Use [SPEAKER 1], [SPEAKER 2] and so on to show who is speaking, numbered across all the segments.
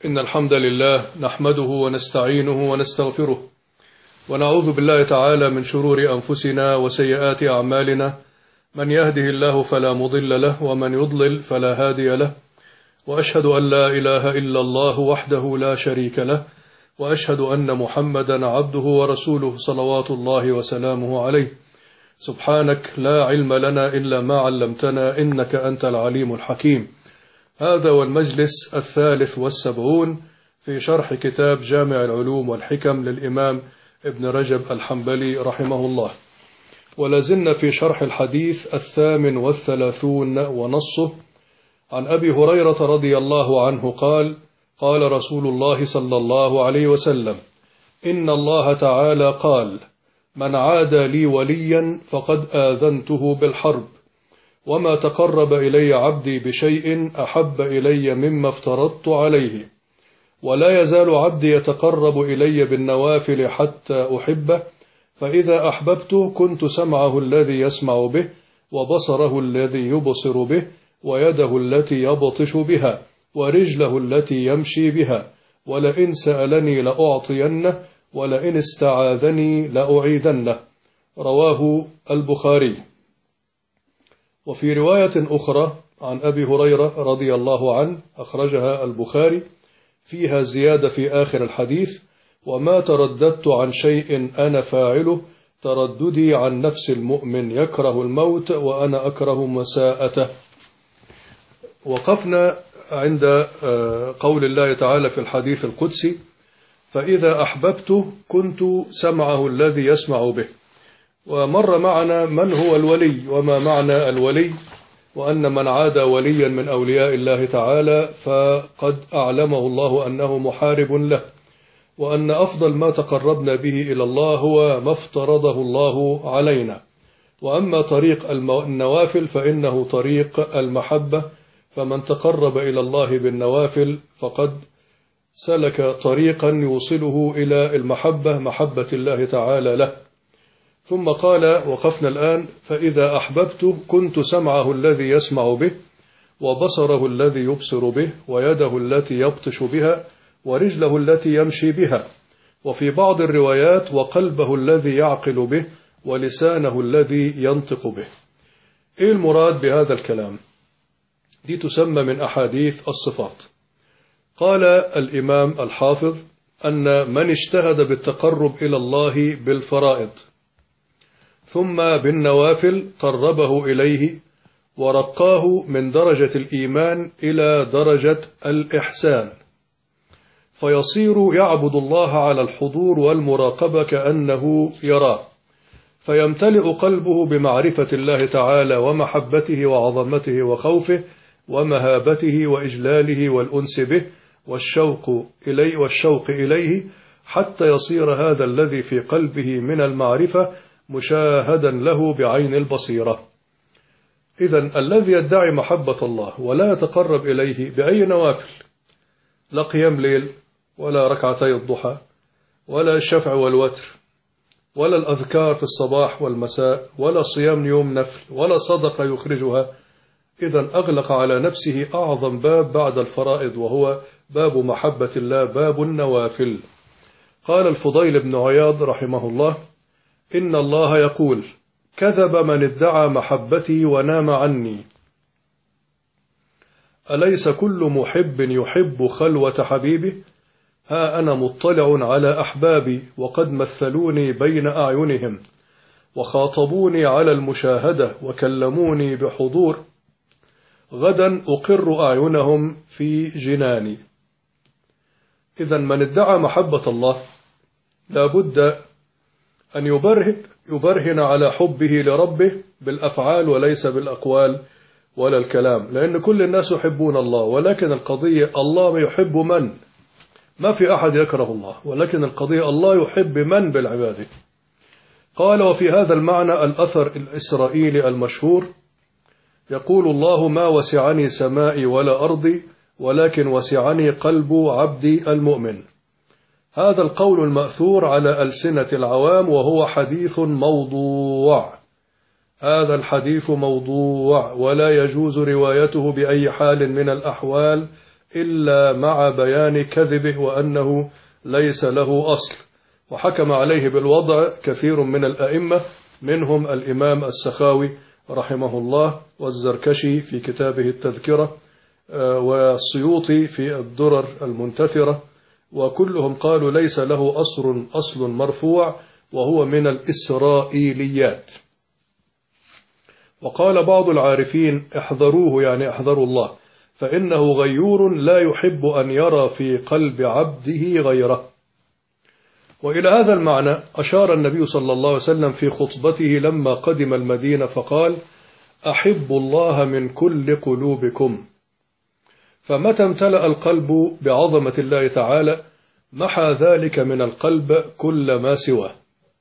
[SPEAKER 1] إن الحمد لله نحمده ونستعينه ونستغفره ونعوذ بالله تعالى من شرور أنفسنا وسيئات أعمالنا، من يهده الله فلا مضل له ومن يضلل فلا هادي له، وأشهد أن لا إله إلا الله وحده لا شريك له، وأشهد أن محمدا عبده ورسوله صلوات الله وسلامه عليه. سبحانك لا علم لنا إلا ما علمتنا إنك أنت العليم الحكيم. هذا والمجلس 73 في شرح كتاب جامع العلوم والحكم للإمام ابن رجب الحنبلي رحمه الله، ولازلنا في شرح الحديث 38 ونصه عن أبي هريرة رضي الله عنه قال: قال رسول الله صلى الله عليه وسلم: إن الله تعالى قال: من عادى لي وليا فقد آذنته بالحرب، وما تقرب إلي عبدي بشيء أحب إلي مما افترضت عليه، ولا يزال عبدي يتقرب إلي بالنوافل حتى أحبه، فإذا أحببته كنت سمعه الذي يسمع به، وبصره الذي يبصر به، ويده التي يبطش بها، ورجله التي يمشي بها، ولئن سألني لأعطينه، ولئن استعاذني لأعيذنه. رواه البخاري. وفي رواية أخرى عن أبي هريرة رضي الله عنه أخرجها البخاري فيها زيادة في آخر الحديث: وما ترددت عن شيء أنا فاعله ترددي عن نفس المؤمن يكره الموت وأنا أكره مساءته. وقفنا عند قول الله تعالى في الحديث القدسي: فإذا أحببته كنت سمعه الذي يسمع به. ومر معنا من هو الولي وما معنى الولي، وأن من عاد وليا من أولياء الله تعالى فقد أعلمه الله أنه محارب له، وأن أفضل ما تقربنا به إلى الله هو ما افترضه الله علينا. وأما طريق النوافل فإنه طريق المحبة، فمن تقرب إلى الله بالنوافل فقد سلك طريقا يوصله إلى المحبة، محبة الله تعالى له. ثم قال: وقفنا الآن: فإذا أحببته كنت سمعه الذي يسمع به، وبصره الذي يبصر به، ويده التي يبطش بها، ورجله التي يمشي بها. وفي بعض الروايات: وقلبه الذي يعقل به، ولسانه الذي ينطق به. إيه المراد بهذا الكلام؟ دي تسمى من أحاديث الصفات. قال الإمام الحافظ أن من اجتهد بالتقرب إلى الله بالفرائض ثم بالنوافل قربه إليه ورقاه من درجة الإيمان إلى درجة الإحسان، فيصير يعبد الله على الحضور والمراقبة كأنه يراه، فيمتلئ قلبه بمعرفة الله تعالى ومحبته وعظمته وخوفه ومهابته وإجلاله والأنس به والشوق إليه، حتى يصير هذا الذي في قلبه من المعرفة مشاهدا له بعين البصيرة. إذن الذي يدعي محبة الله ولا يتقرب إليه بأي نوافل، لا قيام ليل ولا ركعتي الضحى ولا الشفع والوتر ولا الأذكار في الصباح والمساء ولا صيام يوم نفل ولا صدقة يخرجها، إذن أغلق على نفسه أعظم باب بعد الفرائض، وهو باب محبة الله، باب النوافل. قال الفضيل بن عياض رحمه الله: إن الله يقول: كذب من ادعى محبتي ونام عني. أليس كل محب يحب خلوة حبيبه؟ ها أنا مطلع على أحبابي، وقد مثلوني بين أعينهم، وخاطبوني على المشاهدة، وكلموني بحضور، غدا أقر أعينهم في جناني. إذن من ادعى محبة الله لابد أن يبرهن على حبه لربه بالأفعال وليس بالأقوال ولا الكلام، لأن كل الناس يحبون الله، ولكن القضية الله يحب من؟ ما في أحد يكره الله، ولكن القضية الله يحب من بالعبادة. قال: وفي هذا المعنى الأثر الإسرائيلي المشهور يقول: الله ما وسعني سمائي ولا أرضي، ولكن وسعني قلب عبدي المؤمن. هذا القول المأثور على ألسنة العوام، وهو حديث موضوع. هذا الحديث موضوع ولا يجوز روايته بأي حال من الأحوال إلا مع بيان كذبه وأنه ليس له أصل. وحكم عليه بالوضع كثير من الأئمة، منهم الإمام السخاوي رحمه الله، والزركشي في كتابه التذكرة، والسيوطي في الدرر المنتثرة، وكلهم قالوا ليس له أصل مرفوع، وهو من الإسرائيليات. وقال بعض العارفين احذروه، يعني احذروا الله، فإنه غيور لا يحب أن يرى في قلب عبده غيره. وإلى هذا المعنى أشار النبي صلى الله عليه وسلم في خطبته لما قدم المدينة فقال: أحب الله من كل قلوبكم. فمتى امتلأ القلب بعظمة الله تعالى محى ذلك من القلب كل ما سواه،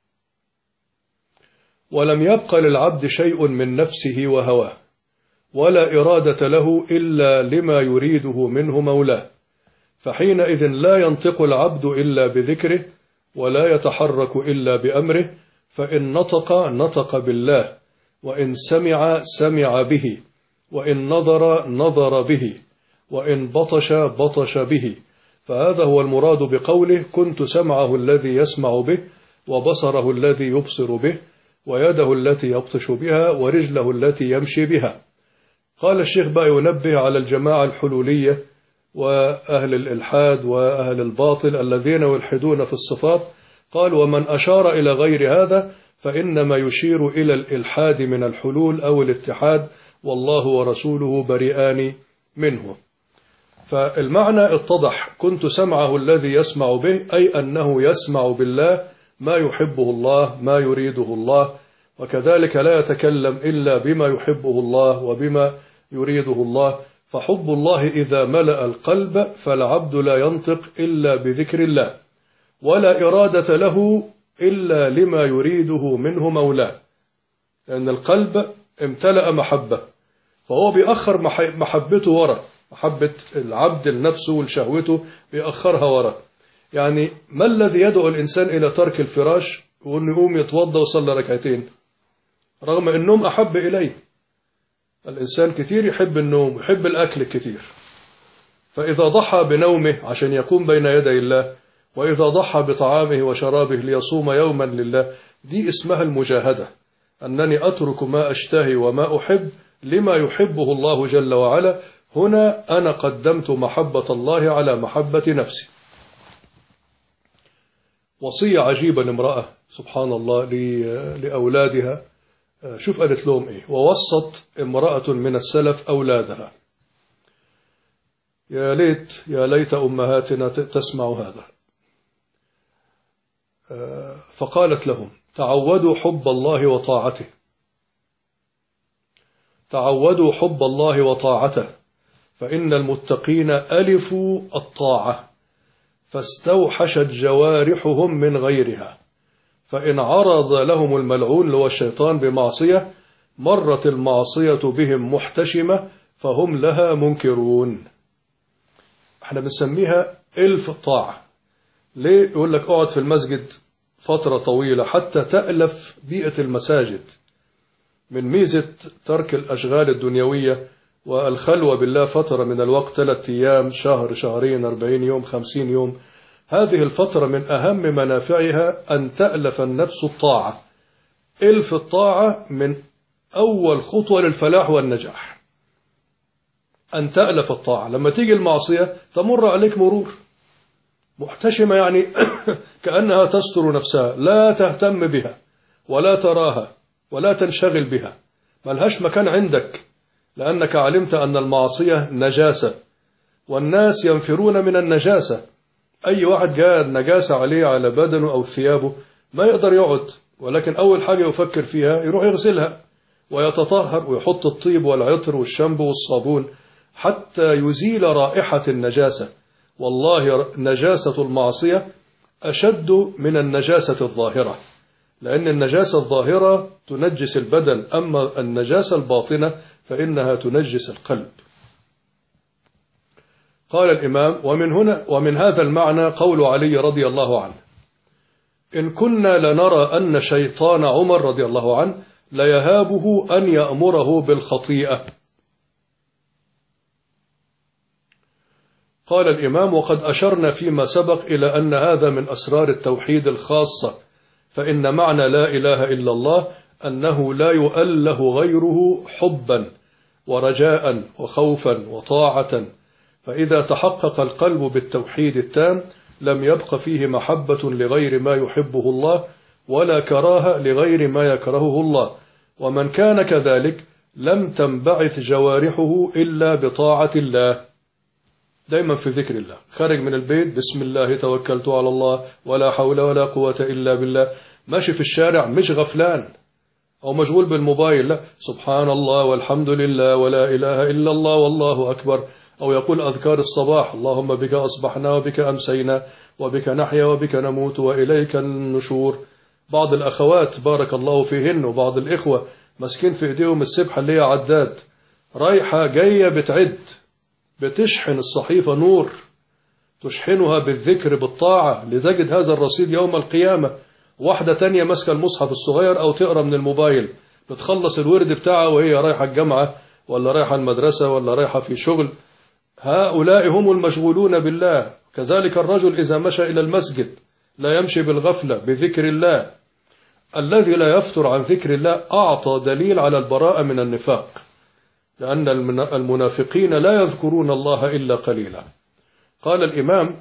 [SPEAKER 1] ولم يبق للعبد شيء من نفسه وهواه، ولا إرادة له إلا لما يريده منه مولاه. فحينئذ لا ينطق العبد إلا بذكره، ولا يتحرك إلا بأمره، فإن نطق بالله، وإن سمع به، وإن نظر به، وإن بطش به. فهذا هو المراد بقوله: كنت سمعه الذي يسمع به، وبصره الذي يبصر به، ويده التي يبطش بها، ورجله التي يمشي بها. قال الشيخ بقى ينبه على الجماعة الحلولية وأهل الإلحاد وأهل الباطل الذين يلحدون في الصفات. قال: ومن أشار إلى غير هذا فإنما يشير إلى الإلحاد من الحلول أو الاتحاد، والله ورسوله بريئان منه. فالمعنى اتضح: كنت سمعه الذي يسمع به، أي أنه يسمع بالله ما يحبه الله، ما يريده الله، وكذلك لا يتكلم إلا بما يحبه الله وبما يريده الله. فحب الله إذا ملأ القلب فالعبد لا ينطق إلا بذكر الله، ولا إرادة له إلا لما يريده منه مولاه، لأن القلب امتلأ محبة، فهو بيأخر محبته وراء، محبة العبد لنفسه ولشهوته بيأخرها وراء. يعني ما الذي يدعو الإنسان إلى ترك الفراش وأنه يقوم يتوضى ويصلي ركعتين رغم النوم أحب إليه؟ الإنسان كتير يحب النوم، يحب الأكل كتير، فإذا ضحى بنومه عشان يقوم بين يدي الله، وإذا ضحى بطعامه وشرابه ليصوم يوما لله، دي اسمها المجاهدة، أنني أترك ما أشتهي وما أحب لما يحبه الله جل وعلا. هنا أنا قدمت محبة الله على محبة نفسي. وصية عجيبة لامرأة سبحان الله لأولادها، شوف قالت لهم إيه: ووصت امرأة من السلف أولادها. يا ليت أمهاتنا تسمع هذا. فقالت لهم: تعودوا حب الله وطاعته، تعودوا حب الله وطاعته، فإن المتقين ألفوا الطاعة فاستوحشت جوارحهم من غيرها، فإن عرض لهم الملعون هو الشيطان بمعصية مرت المعصية بهم محتشمة فهم لها منكرون. احنا بنسميها ألف الطاعة. ليه؟ يقول لك اقعد في المسجد فترة طويلة حتى تألف بيئة المساجد. من ميزة ترك الأشغال الدنيوية والخلوة بالله فترة من الوقت، 3 أيام، شهر، شهرين، 40 يوم، 50 يوم، هذه الفترة من أهم منافعها أن تألف النفس الطاعة. ألف الطاعة من أول خطوة للفلاح والنجاح، أن تألف الطاعة. لما تيجي المعصية تمر عليك مرور محتشمة، يعني كأنها تستر نفسها، لا تهتم بها ولا تراها ولا تنشغل بها، ملهاش مكان عندك، لأنك علمت أن المعصية نجاسة، والناس ينفرون من النجاسة. أي واحد جاء النجاسة عليه على بدنه أو ثيابه ما يقدر يقعد، ولكن أول حاجة يفكر فيها يروح يغسلها ويتطهر ويحط الطيب والعطر والشامبو والصابون حتى يزيل رائحة النجاسة. والله نجاسة المعصية أشد من النجاسة الظاهرة، لأن النجاسة الظاهرة تنجس البدن، أما النجاسة الباطنة فإنها تنجس القلب. قال الإمام: ومن هذا المعنى قول علي رضي الله عنه: إن كنا لنرى أن شيطان عمر رضي الله عنه ليهابه أن يأمره بالخطيئة. قال الإمام: وقد أشرنا فيما سبق إلى أن هذا من أسرار التوحيد الخاصة، فإن معنى لا إله إلا الله أنه لا يؤله غيره حبا ورجاء وخوفا وطاعة، فإذا تحقق القلب بالتوحيد التام لم يبق فيه محبة لغير ما يحبه الله ولا كراهة لغير ما يكرهه الله، ومن كان كذلك لم تنبعث جوارحه إلا بطاعة الله. دايما في ذكر الله، خارج من البيت بسم الله توكلت على الله ولا حول ولا قوة إلا بالله، ماشي في الشارع مش غفلان أو مشغول بالموبايل، لا، سبحان الله والحمد لله ولا إله إلا الله والله أكبر، أو يقول أذكار الصباح: اللهم بك أصبحنا وبك أمسينا وبك نحيا وبك نموت وإليك النشور. بعض الأخوات بارك الله فيهن وبعض الإخوة مسكين في إيديهم السبحة اللي هي عداد، رايحة جاية بتعد، بتشحن الصحيفة نور، تشحنها بالذكر بالطاعة لتجد هذا الرصيد يوم القيامة. واحدة تانية ماسكة المصحف الصغير أو تقرأ من الموبايل، بتخلص الورد بتاعها وهي رايحة الجامعة ولا رايحة المدرسة ولا رايحة في شغل. هؤلاء هم المشغولون بالله. كذلك الرجل إذا مشى إلى المسجد لا يمشي بالغفلة بذكر الله. الذي لا يفتر عن ذكر الله أعطى دليل على البراءة من النفاق، لأن المنافقين لا يذكرون الله إلا قليلا. قال الإمام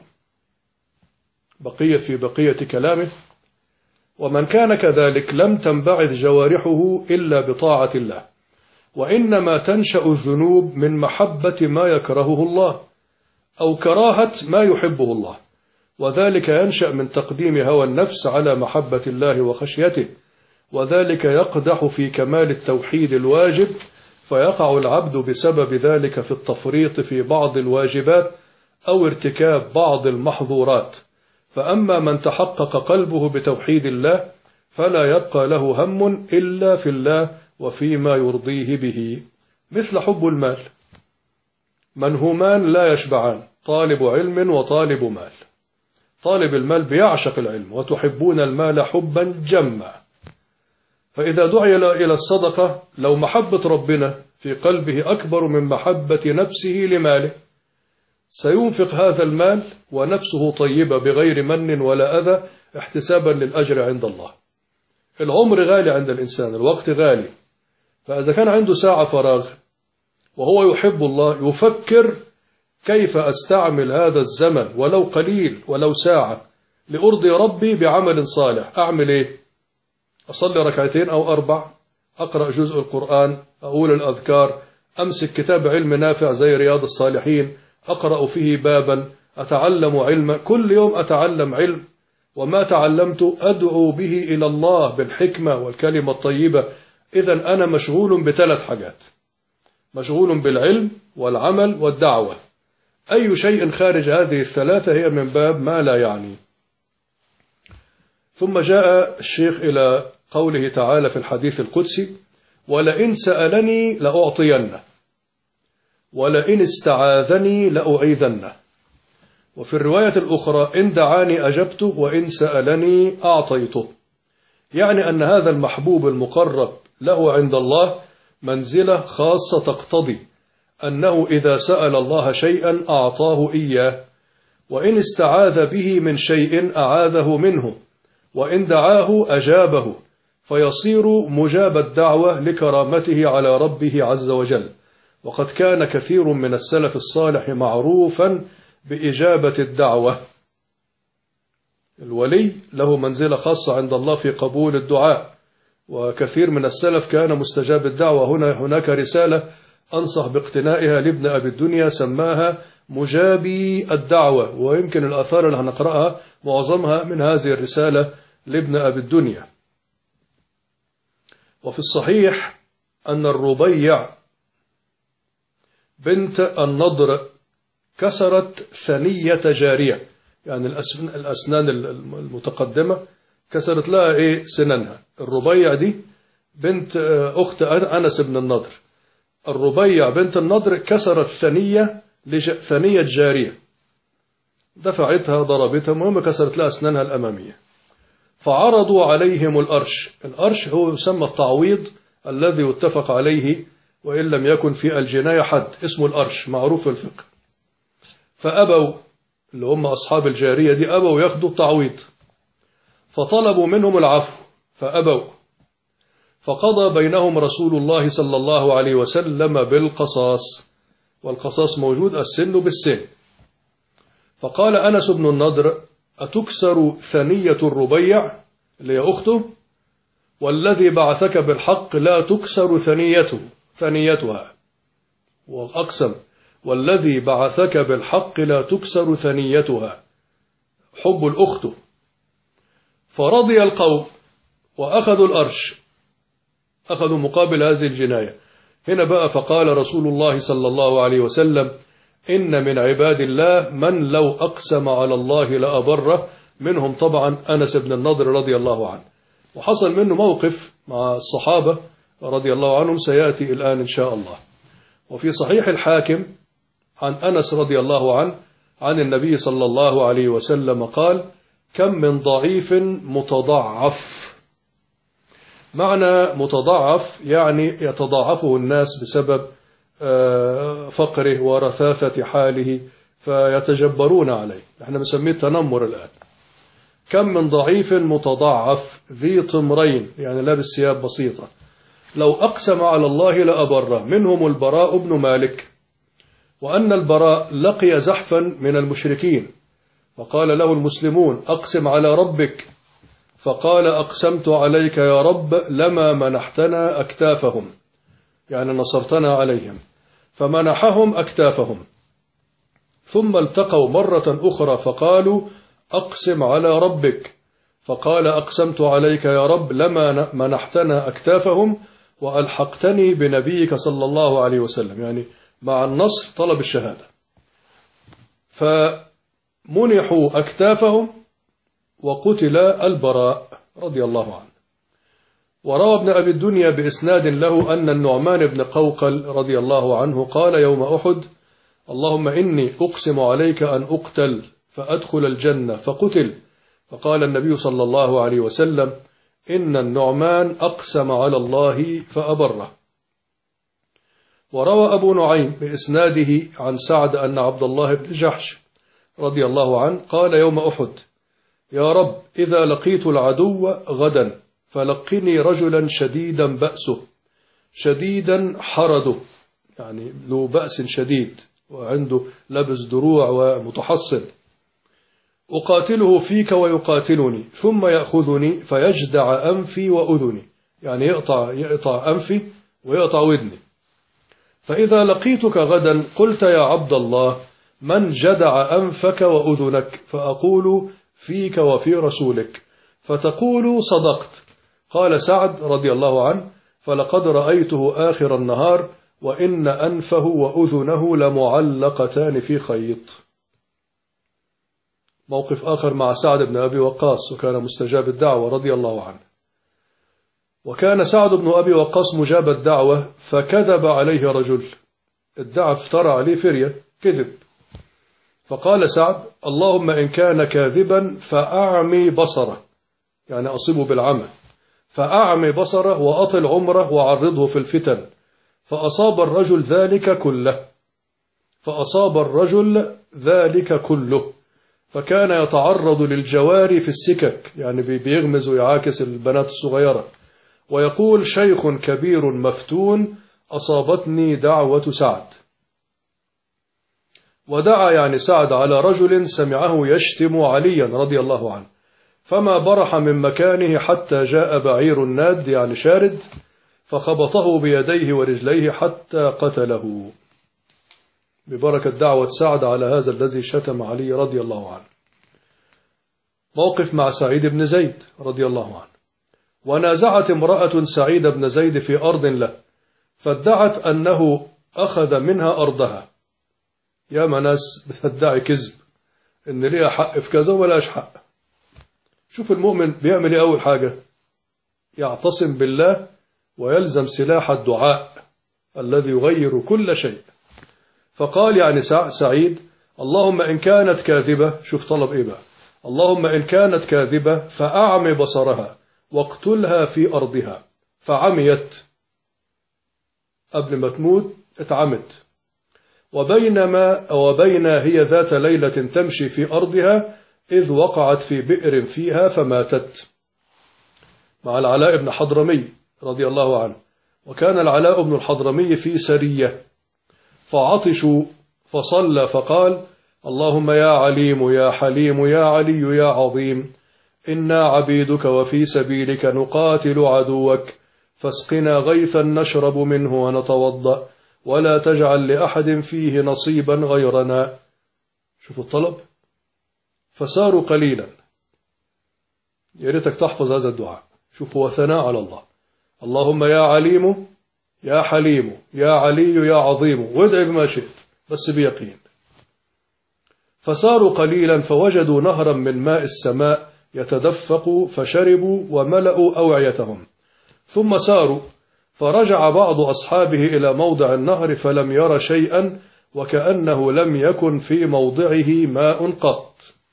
[SPEAKER 1] في بقية كلامه: ومن كان كذلك لم تنبعث جوارحه إلا بطاعة الله، وإنما تنشأ الذنوب من محبة ما يكرهه الله أو كراهة ما يحبه الله، وذلك ينشأ من تقديم هوى النفس على محبة الله وخشيته، وذلك يقدح في كمال التوحيد الواجب، فيقع العبد بسبب ذلك في التفريط في بعض الواجبات أو ارتكاب بعض المحظورات. فأما من تحقق قلبه بتوحيد الله فلا يبقى له هم إلا في الله وفيما يرضيه به، مثل حب المال. منهومان لا يشبعان: طالب علم وطالب مال. طالب المال بيعشق العلم، وتحبون المال حبا جما. فإذا دعي إلى الصدقة، لو محبة ربنا في قلبه أكبر من محبة نفسه لماله، سينفق هذا المال ونفسه طيبة بغير من ولا أذى احتسابا للأجر عند الله. العمر غالي عند الإنسان، الوقت غالي، فإذا كان عنده ساعة فراغ وهو يحب الله يفكر: كيف أستعمل هذا الزمن ولو قليل ولو ساعة لأرضي ربي بعمل صالح؟ أعمل إيه؟ أصلي ركعتين أو 4، أقرأ جزء القرآن، أقول الأذكار، أمسك كتاب علم نافع زي رياض الصالحين، أقرأ فيه بابا، أتعلم علما، كل يوم أتعلم علم، وما تعلمت أدعو به إلى الله بالحكمة والكلمة الطيبة. إذن أنا مشغول ب3 حاجات: مشغول بالعلم والعمل والدعوة. أي شيء خارج هذه ال3 هي من باب ما لا يعني. ثم جاء الشيخ إلى قوله تعالى في الحديث القدسي: ولئن سألني لأعطينه ولئن استعاذني لأعيذنه. وفي الرواية الأخرى: إن دعاني أجبته وإن سألني أعطيته. يعني أن هذا المحبوب المقرب له عند الله منزلة خاصة تقتضي أنه إذا سأل الله شيئا أعطاه إياه، وإن استعاذ به من شيء أعاذه منه، وإن دعاه أجابه، فيصير مجاب الدعوة لكرامته على ربه عز وجل. وقد كان كثير من السلف الصالح معروفا بإجابة الدعوة. الولي له منزلة خاصة عند الله في قبول الدعاء، وكثير من السلف كان مستجاب الدعوة. هناك رسالة أنصح باقتنائها لابن أبي الدنيا سماها مجابي الدعوة، ويمكن الآثار اللي هنقرأها معظمها من هذه الرسالة لابن أبي الدنيا. وفي الصحيح أن الربيع بنت النضر كسرت ثنية جارية، يعني الأسنان المتقدمة كسرت لها سننها. الربيع دي بنت أخت أنس بن النضر. الربيع بنت النضر كسرت ثنية جارية، دفعتها ضربتها، المهم كسرت لها أسنانها الأمامية. فعرضوا عليهم الأرش. الأرش هو يسمى التعويض الذي يتفق عليه وإن لم يكن في الجناية حد، اسمه الأرش، معروف في الفقه. فأبوا، اللي هم أصحاب الجارية دي أبوا ياخدوا التعويض، فطلبوا منهم العفو فأبوا، فقضى بينهم رسول الله صلى الله عليه وسلم بالقصاص، والقصاص موجود السن بالسن. فقال أنس بن النضر: أتكسر ثنية الربيع اللي هي أخته؟ والذي بعثك بالحق لا تكسر ثنيتها. وأقسم: والذي بعثك بالحق لا تكسر ثنيتها، حب الأخت. فرضي القوم وأخذوا الأرش، أخذوا مقابل هذه الجناية. هنا بقى فقال رسول الله صلى الله عليه وسلم: إن من عباد الله من لو أقسم على الله لأبره، منهم طبعا أنس بن النضر رضي الله عنه. وحصل منه موقف مع الصحابة رضي الله عنهم سيأتي الآن إن شاء الله. وفي صحيح الحاكم عن أنس رضي الله عنه عن النبي صلى الله عليه وسلم قال: كم من ضعيف متضعف. معنى متضعف يعني يتضاعفه الناس بسبب فقره ورثاثة حاله فيتجبرون عليه، احنا بنسميه التنمر الآن. كم من ضعيف متضعف ذي طمرين، يعني لابس ثياب بسيطة، لو أقسم على الله لأبره، منهم البراء بن مالك. وأن البراء لقي زحفا من المشركين، فقال له المسلمون: أقسم على ربك. فقال: أقسمت عليك يا رب لما منحتنا أكتافهم، يعني نصرتنا عليهم. فمنحهم أكتافهم، ثم التقوا مرة أخرى فقالوا: أقسم على ربك. فقال: أقسمت عليك يا رب لما منحتنا أكتافهم وألحقتني بنبيك صلى الله عليه وسلم، يعني مع النصر طلب الشهادة. فمنحوا أكتافهم وقتل البراء رضي الله عنه. وروى ابن أبي الدنيا بإسناد له أن النعمان بن قوقل رضي الله عنه قال يوم أحد: اللهم إني أقسم عليك أن أقتل فأدخل الجنة، فقتل. فقال النبي صلى الله عليه وسلم: إن النعمان أقسم على الله فأبره. وروى أبو نعيم بإسناده عن سعد أن عبد الله بن جحش رضي الله عنه قال يوم أحد: يا رب إذا لقيت العدو غدا فلقني رجلا شديدا بأسه، شديدا حرده، يعني له بأس شديد وعنده لبس دروع ومتحصن، أقاتله فيك ويقاتلني، ثم يأخذني فيجدع أنفي وأذني، يعني يقطع أنفي ويقطع ودني. فإذا لقيتك غدا قلت يا عبد الله من جدع أنفك وأذنك؟ فأقول فيك وفي رسولك، فتقول صدقت. قال سعد رضي الله عنه: فلقد رأيته آخر النهار وإن أنفه وأذنه لمعلقتان في خيط. موقف آخر مع سعد بن أبي وقاص، وكان مستجاب الدعوة رضي الله عنه. وكان سعد بن أبي وقاص مجاب الدعوة، فكذب عليه رجل، ادعى افترى عليه فرية، كذب. فقال سعد: اللهم إن كان كاذبا فأعمي بصره، يعني أصيبه بالعمى، فأعمي بصره وأطل عمره وعرضه في الفتن. فأصاب الرجل ذلك كله، فكان يتعرض للجواري في السكك، يعني بيغمز ويعاكس البنات الصغيرة، ويقول: شيخ كبير مفتون أصابتني دعوة سعد. ودعا يعني سعد على رجل سمعه يشتم عليا رضي الله عنه، فما برح من مكانه حتى جاء بعير الناد، يعني شارد، فخبطه بيديه ورجليه حتى قتله، ببركة دعوة سعد على هذا الذي شتم علي رضي الله عنه. موقف مع سعيد بن زيد رضي الله عنه. ونازعت امرأة سعيد بن زيد في أرض له، فادعت أنه أخذ منها أرضها. يا ناس بتدعي كذب إن ليها حق في كذا ولاش حق. شوف المؤمن بيعمل إيه؟ أول حاجة يعتصم بالله ويلزم سلاح الدعاء الذي يغير كل شيء. فقال يعني سعيد: اللهم إن كانت كاذبة، شوف طلب إيه بقى، اللهم إن كانت كاذبة فأعمي بصرها واقتلها في أرضها. فعميت، قبل ما تموت اتعمت. وبين هي ذات ليلة تمشي في أرضها إذ وقعت في بئر فيها فماتت. مع العلاء بن حضرمي رضي الله عنه. وكان العلاء بن الحضرمي في سرية فعطشوا فصلى فقال: اللهم يا عليم يا حليم يا علي يا عظيم، إنا عبيدك وفي سبيلك نقاتل عدوك، فاسقنا غيثا نشرب منه ونتوضأ، ولا تجعل لأحد فيه نصيبا غيرنا. شوفوا الطلب. فساروا قليلا. يا ريتك تحفظ هذا الدعاء. شوف هو ثناء على الله. اللهم يا عليم يا حليم يا علي يا عظيم، وادعي بما شئت بس بيقين. فساروا قليلا فوجدوا نهرا من ماء السماء يتدفق فشربوا وملأوا أوعيتهم. ثم ساروا فرجع بعض أصحابه إلى موضع النهر فلم ير شيئا وكأنه لم يكن في موضعه ماء قط.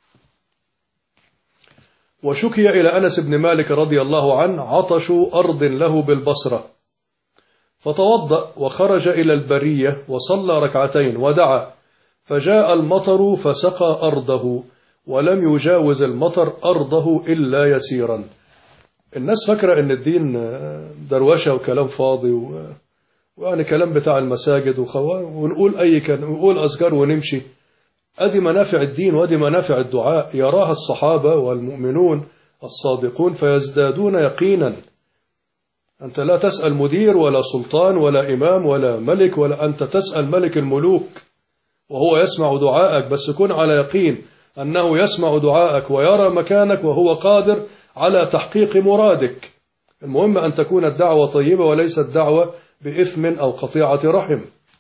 [SPEAKER 1] وشكي إلى أنس بن مالك رضي الله عنه عطش أرض له بالبصرة، فتوضأ وخرج إلى البرية وصلى ركعتين ودعا، فجاء المطر فسقى أرضه، ولم يجاوز المطر أرضه إلا يسيرا. الناس فاكرة أن الدين دروشة وكلام فاضي ويعني كلام بتاع المساجد ونقول أي ونقول أذكار ونمشي. أدي منافع الدين وأدي منافع الدعاء يراها الصحابة والمؤمنون الصادقون فيزدادون يقينا. أنت لا تسأل مدير ولا سلطان ولا إمام ولا ملك، ولا أنت تسأل ملك الملوك وهو يسمع دعاءك، بس كن على يقين أنه يسمع دعاءك ويرى مكانك وهو قادر على تحقيق مرادك. المهم أن تكون الدعوة طيبة وليست دعوة بإثم أو قطيعة رحم.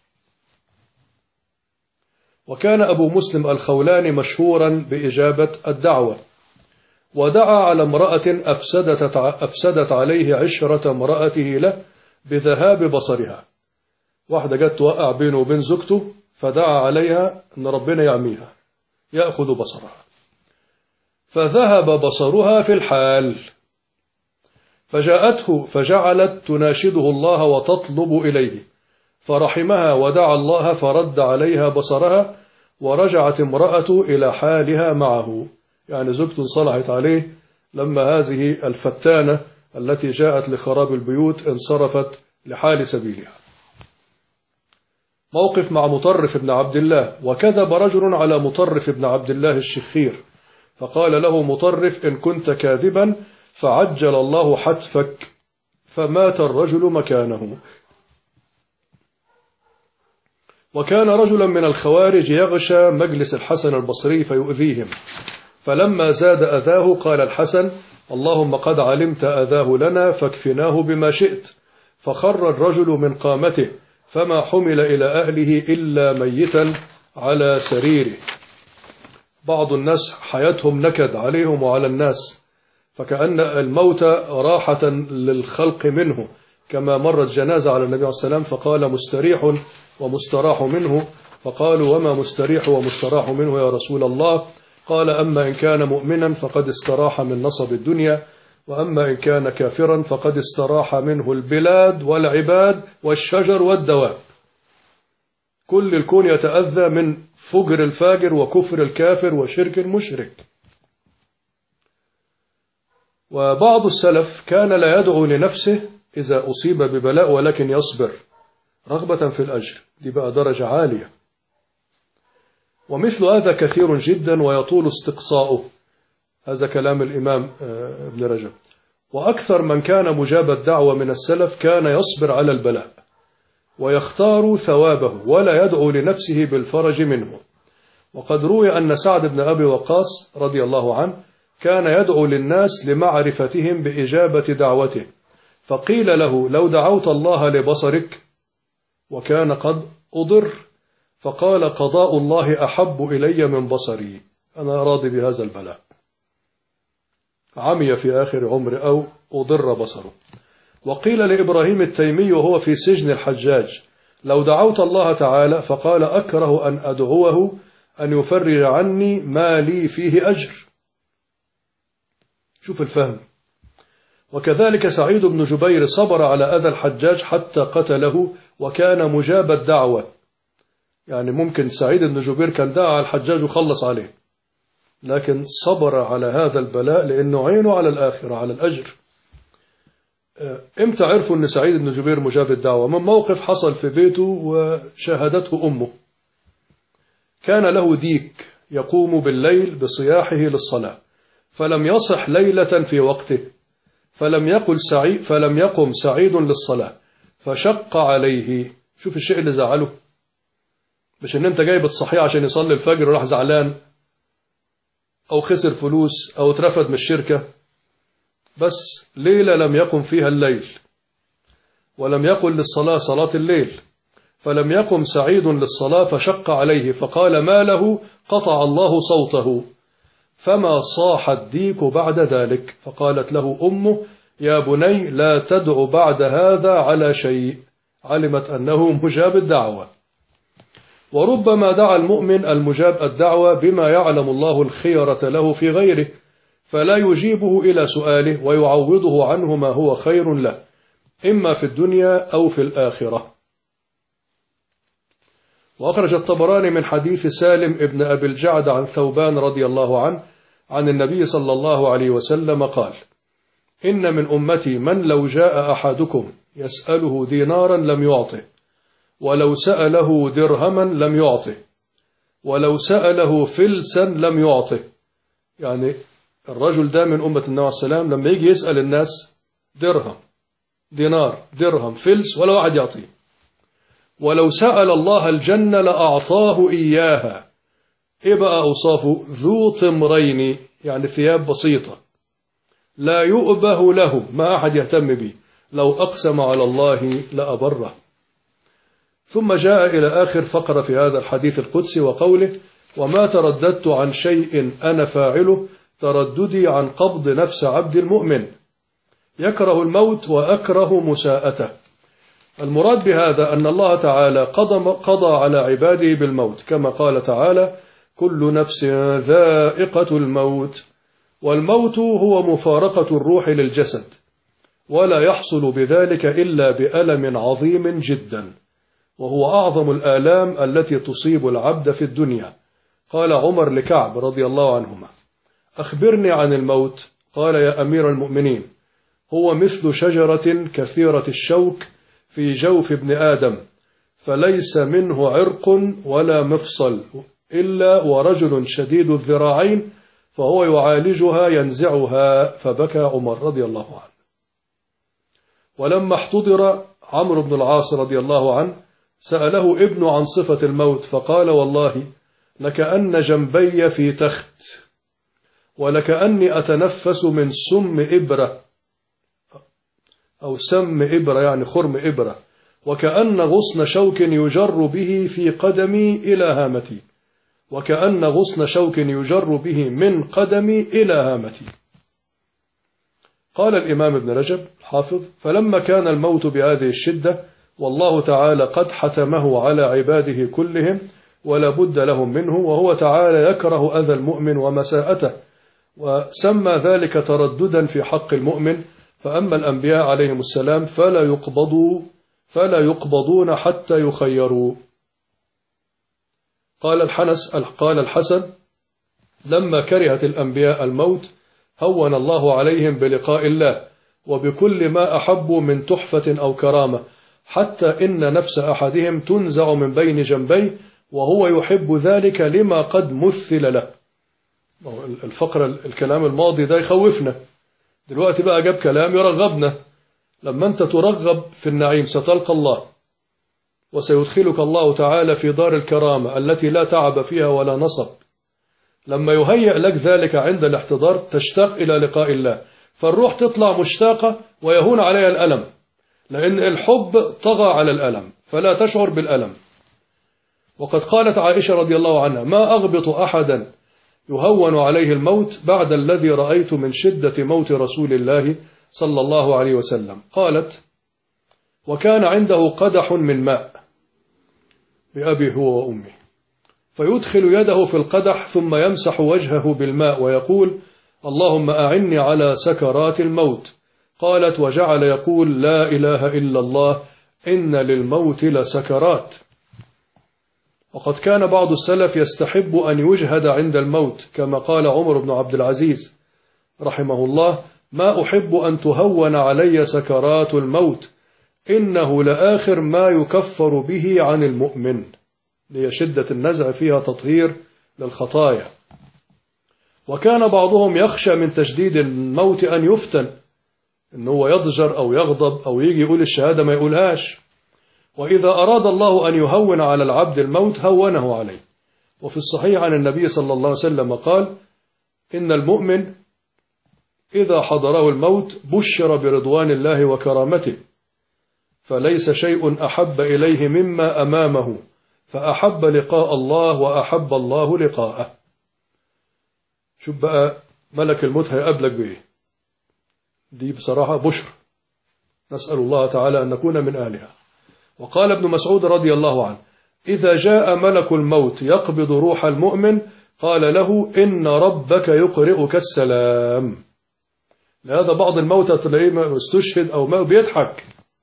[SPEAKER 1] وكان أبو مسلم الخولاني مشهورا بإجابة الدعوة، ودعا على امرأة أفسدت عليه عشرة امرأته له بذهاب بصرها. واحدة جت توقع بينه وبين زوجته فدعا عليها أن ربنا يعميها يأخذ بصرها، فذهب بصرها في الحال، فجاءته فجعلت تناشده الله وتطلب إليه، فرحمها ودعا الله فرد عليها بصرها، ورجعت امرأة إلى حالها معه. يعني زوجته انصلحت عليه لما هذه الفتانة التي جاءت لخراب البيوت انصرفت لحال سبيلها. موقف مع مطرف بن عبد الله. وكذب رجل على مطرف بن عبد الله الشخير، فقال له مطرف: إن كنت كاذبا فعجل الله حتفك، فمات الرجل مكانه. وكان رجلا من الخوارج يغشى مجلس الحسن البصري فيؤذيهم، فلما زاد أذاه قال الحسن: اللهم قد علمت أذاه لنا فاكفناه بما شئت. فخر الرجل من قامته فما حمل إلى أهله إلا ميتا على سريره. بعض الناس حياتهم نكد عليهم وعلى الناس، فكأن الموت راحة للخلق منه، كما مرت جنازة على النبي عليه السلام فقال: مستريح ومستراح منه، فقالوا: وما مستريح ومستراح منه يا رسول الله؟ قال: أما إن كان مؤمنا فقد استراح من نصب الدنيا، وأما إن كان كافرا فقد استراح منه البلاد والعباد والشجر والدواب. كل الكون يتأذى من فجر الفاجر وكفر الكافر وشرك المشرك. وبعض السلف كان لا يدعو لنفسه إذا أصيب ببلاء ولكن يصبر رغبة في الأجر، دي بقى درجة عالية. ومثل هذا كثير جدا ويطول استقصاؤه. هذا كلام الإمام ابن رجب. وأكثر من كان مجاب الدعوة من السلف كان يصبر على البلاء ويختار ثوابه ولا يدعو لنفسه بالفرج منه. وقد روي أن سعد بن أبي وقاص رضي الله عنه كان يدعو للناس لمعرفتهم بإجابة دعوته، فقيل له: لو دعوت الله لبصرك وكان قد أضر، فقال: قضاء الله أحب إلي من بصري، أنا راضي بهذا البلاء. عمي في آخر عمر أو أضر بصره. وقيل لإبراهيم التيمي وهو في سجن الحجاج: لو دعوت الله تعالى، فقال: أكره أن أدعوه أن يفرج عني ما لي فيه أجر. شوف الفهم. وكذلك سعيد بن جبير صبر على أذى الحجاج حتى قتله وكان مجاب الدعوة، يعني ممكن سعيد بن جبير كان دعا على الحجاج وخلص عليه، لكن صبر على هذا البلاء لأنه عينه على الآخرة، على الأجر. امتى عرفوا أن سعيد بن جبير مجاب الدعوة؟ من موقف حصل في بيته وشاهدته أمه. كان له ديك يقوم بالليل بصياحه للصلاة، فلم يصح ليلة في وقته، فلم يقم سعيد للصلاة فشق عليه. شوف الشيء اللي زعله، مش ان انت جاي بتصحيه عشان يصلي الفجر وراح زعلان او خسر فلوس او اترفد من الشركة، بس ليلة لم يقم فيها الليل ولم يقل للصلاة صلاة الليل، فلم يقم سعيد للصلاة فشق عليه، فقال ما له؟ قطع الله صوته، فما صاح الديك بعد ذلك. فقالت له أمه يا بني لا تدع بعد هذا على شيء، علمت أنه مجاب الدعوة. وربما دعا المؤمن المجاب الدعوة بما يعلم الله الخيرة له في غيره، فلا يجيبه إلى سؤاله ويعوضه عنه ما هو خير له، إما في الدنيا أو في الآخرة. وأخرج الطبراني من حديث سالم ابن أبي الجعد عن ثوبان رضي الله عنه عن النبي صلى الله عليه وسلم قال إن من أمتي من لو جاء أحدكم يسأله دينارا لم يعطه، ولو سأله درهما لم يعطه، ولو سأله فلسا لم يعطه. يعني الرجل ده من أمة النبي عليه السلام لما يجي يسأل الناس درهم، دينار، درهم، فلس، ولا واحد يعطيه. ولو سأل الله الجنة لأعطاه إياها. إيه بقى أوصافه؟ ذو طمرين، يعني ثياب بسيطة، لا يؤبه له، ما أحد يهتم به، لو أقسم على الله لأبره. ثم جاء إلى آخر فقرة في هذا الحديث القدسي وقوله وما ترددت عن شيء أنا فاعله ترددي عن قبض نفس عبد المؤمن، يكره الموت وأكره مساءته. المراد بهذا أن الله تعالى قضى على عباده بالموت، كما قال تعالى كل نفس ذائقة الموت، والموت هو مفارقة الروح للجسد، ولا يحصل بذلك إلا بألم عظيم جدا، وهو أعظم الآلام التي تصيب العبد في الدنيا. قال عمر لكعب رضي الله عنهما أخبرني عن الموت. قال يا أمير المؤمنين هو مثل شجرة كثيرة الشوك في جوف ابن آدم، فليس منه عرق ولا مفصل إلا ورجل شديد الذراعين فهو يعالجها ينزعها. فبكى عمر رضي الله عنه. ولما احتضر عمرو بن العاص رضي الله عنه سأله ابنه عن صفة الموت، فقال والله لكأن جنبي في تخت، ولكأني أتنفس من سم إبرة، أو سم إبرة يعني خرم إبرة، وكأن غصن شوك يجر به في قدمي إلى هامتي، وكأن غصن شوك يجر به من قدمي إلى هامتي. قال الإمام ابن رجب الحافظ فلما كان الموت بهذه الشدة والله تعالى قد حتمه على عباده كلهم ولا بد لهم منه، وهو تعالى يكره أذى المؤمن ومساءته، وسمى ذلك ترددا في حق المؤمن. فأما الأنبياء عليهم السلام فلا يقبضون حتى يخيروا. قال الحسن لما كرهت الأنبياء الموت هون الله عليهم بلقاء الله وبكل ما أحبوا من تحفة أو كرامة، حتى إن نفس أحدهم تنزع من بين جنبيه وهو يحب ذلك لما قد مثل له. الفقرة الكلام الماضي ده يخوفنا، دلوقتي بقى جاب كلام يرغبنا. لما أنت ترغب في النعيم ستلقى الله، وسيدخلك الله تعالى في دار الكرامة التي لا تعب فيها ولا نصب. لما يهيئ لك ذلك عند الاحتضار تشتاق إلى لقاء الله، فالروح تطلع مشتاقة ويهون عليها الألم، لأن الحب طغى على الألم فلا تشعر بالألم. وقد قالت عائشة رضي الله عنها ما أغبط أحدا يهون عليه الموت بعد الذي رأيت من شدة موت رسول الله صلى الله عليه وسلم. قالت وكان عنده قدح من ماء بأبي هو وأمي، فيدخل يده في القدح ثم يمسح وجهه بالماء ويقول اللهم أعني على سكرات الموت. قالت وجعل يقول لا إله إلا الله إن للموت لسكرات. وقد كان بعض السلف يستحب أن يجهد عند الموت، كما قال عمر بن عبد العزيز رحمه الله: ما أحب أن تهون علي سكرات الموت، إنه لآخر ما يكفر به عن المؤمن. لي شدة النزع فيها تطهير للخطايا. وكان بعضهم يخشى من تشديد الموت أن يفتن، إنه هو يضجر أو يغضب أو يجي يقول الشهادة ما يقولهاش، وإذا أراد الله أن يهون على العبد الموت هونه عليه. وفي الصحيح عن النبي صلى الله عليه وسلم قال: إن المؤمن إذا حضره الموت بشر برضوان الله وكرامته، فليس شيء أحب إليه مما أمامه، فأحب لقاء الله وأحب الله لقاءه. شوف بقى ملك الموت هيقابلك بإيه؟ دي بصراحة بشر، نسأل الله تعالى أن نكون من أهلها. وقال ابن مسعود رضي الله عنه: إذا جاء ملك الموت يقبض روح المؤمن قال له: إن ربك يقرئك السلام. لهذا بعض الموتى تلاقيه استشهد أو ما بيضحك.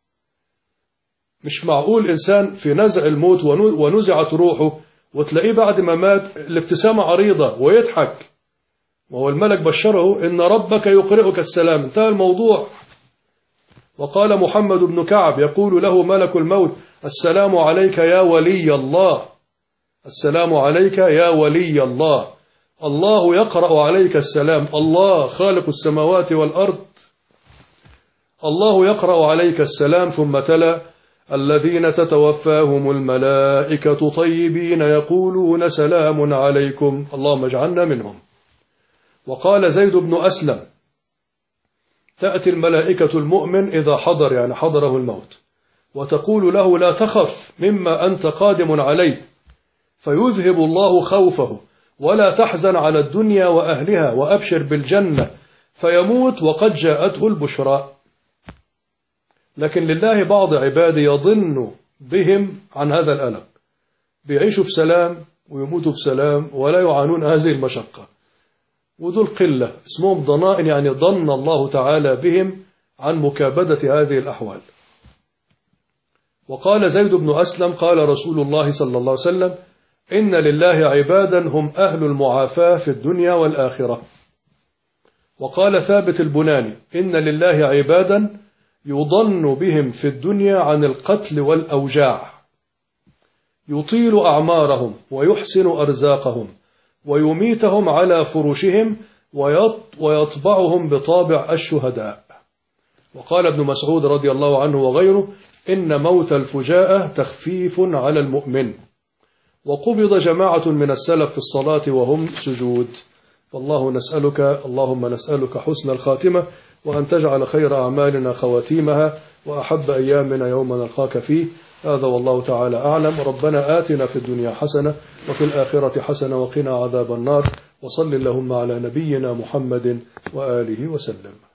[SPEAKER 1] مش معقول إنسان في نزع الموت ونزعت روحه وتلاقيه بعد ما مات الابتسامة عريضة ويضحك، وهو الملك بشره: إن ربك يقرئك السلام. انتهى الموضوع. وقال محمد بن كعب يقول له ملك الموت: السلام عليك يا ولي الله، السلام عليك يا ولي الله. الله يقرأ عليك السلام، الله خالق السماوات والأرض، الله يقرأ عليك السلام. ثم تلا: الذين تتوفاهم الملائكة طيبين يقولون سلام عليكم، اللهم اجعلنا منهم. وقال زيد بن أسلم: تأتي الملائكة المؤمن إذا حضر، يعني حضره الموت، وتقول له: لا تخف مما أنت قادم عليه، فيذهب الله خوفه، ولا تحزن على الدنيا وأهلها، وأبشر بالجنة، فيموت وقد جاءته البشرى. لكن لله بعض عباده يضن بهم عن هذا الألم، بيعيشوا في سلام ويموتوا في سلام ولا يعانون هذه المشقة، ودول قلة اسمهم ضنائن، يعني ضن الله تعالى بهم عن مكابدة هذه الأحوال. وقال زيد بن أسلم: قال رسول الله صلى الله عليه وسلم: إن لله عبادا هم أهل المعافاة في الدنيا والآخرة. وقال ثابت البناني: إن لله عبادا يضن بهم في الدنيا عن القتل والأوجاع، يطيل أعمارهم ويحسن أرزاقهم، ويميتهم على فرشهم، ويطبعهم بطابع الشهداء. وقال ابن مسعود رضي الله عنه وغيره: إن موت الفجاءة تخفيف على المؤمن. وقبض جماعة من السلف في الصلاة وهم سجود. اللهم نسألك حسن الخاتمة، وأن تجعل خير أعمالنا خواتيمها، وأحب أيامنا يوم نلقاك فيه. هذا والله تعالى أعلم. ربنا آتنا في الدنيا حسنة وفي الآخرة حسنة وقنا عذاب النار. وصل اللهم على نبينا محمد وآله وسلم.